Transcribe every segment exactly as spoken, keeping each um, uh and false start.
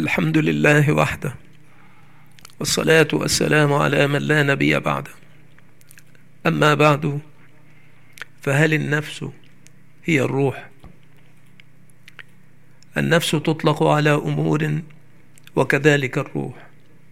الحمد لله وحده، والصلاة والسلام على من لا نبي بعده. أما بعد، فهل النفس هي الروح؟ النفس تطلق على أمور وكذلك الروح،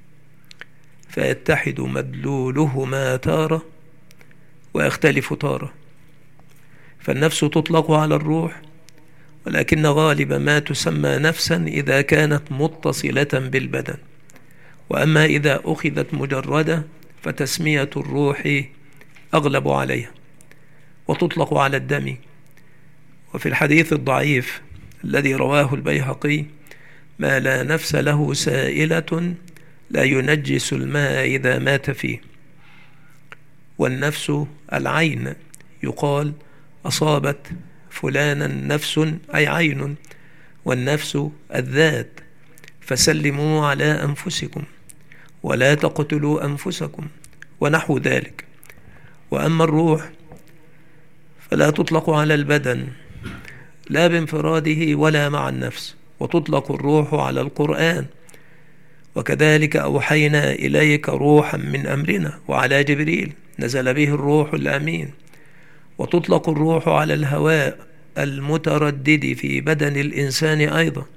فيتحد مدلولهما تارة ويختلف تارة. فالنفس تطلق على الروح، ولكن غالب ما تسمى نفسا إذا كانت متصلة بالبدن، وأما إذا أخذت مجردة فتسمية الروح أغلب عليها، وتطلق على الدم. وفي الحديث الضعيف الذي رواه البيهقي: ما لا نفس له سائلة لا ينجس الماء إذا مات فيه. والنفس العين، يقال أصابت فلانا نفس أي عين، والنفس الذات، فسلموا على أنفسكم ولا تقتلوا أنفسكم، ونحو ذلك. وأما الروح فلا تطلق على البدن لا بانفراده ولا مع النفس، وتطلق الروح على القرآن: وكذلك أوحينا إليك روحا من أمرنا، وعلى جبريل نزل به الروح الأمين. وتطلق الروح على الهواء المتردد في بدن الإنسان أيضا.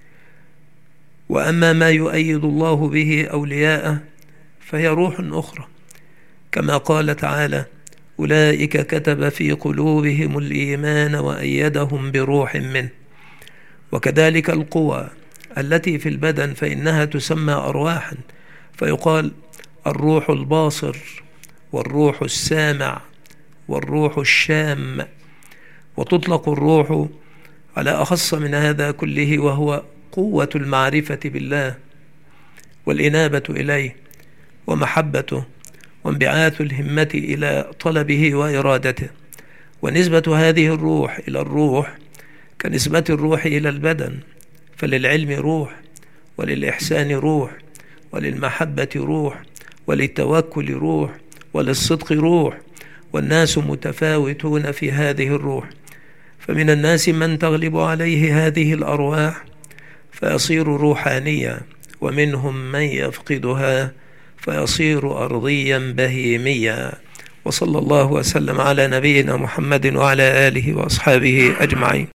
وأما ما يؤيد الله به أولياءه فهي روح أخرى، كما قال تعالى: أولئك كتب في قلوبهم الإيمان وأيدهم بروح منه. وكذلك القوى التي في البدن فإنها تسمى أرواحا، فيقال الروح الباصر، والروح السامع، والروح الشام. وتطلق الروح على أخص من هذا كله، وهو قوة المعرفة بالله والإنابة إليه ومحبته وانبعاث الهمة إلى طلبه وإرادته. ونسبة هذه الروح إلى الروح كنسبة الروح إلى البدن، فللعلم روح، وللإحسان روح، وللمحبة روح، وللتوكل روح، وللصدق روح. والناس متفاوتون في هذه الروح، فمن الناس من تغلب عليه هذه الأرواح فيصير روحانيا، ومنهم من يفقدها فيصير أرضيا بهيميا. وصلى الله وسلم على نبينا محمد وعلى آله وأصحابه أجمعين.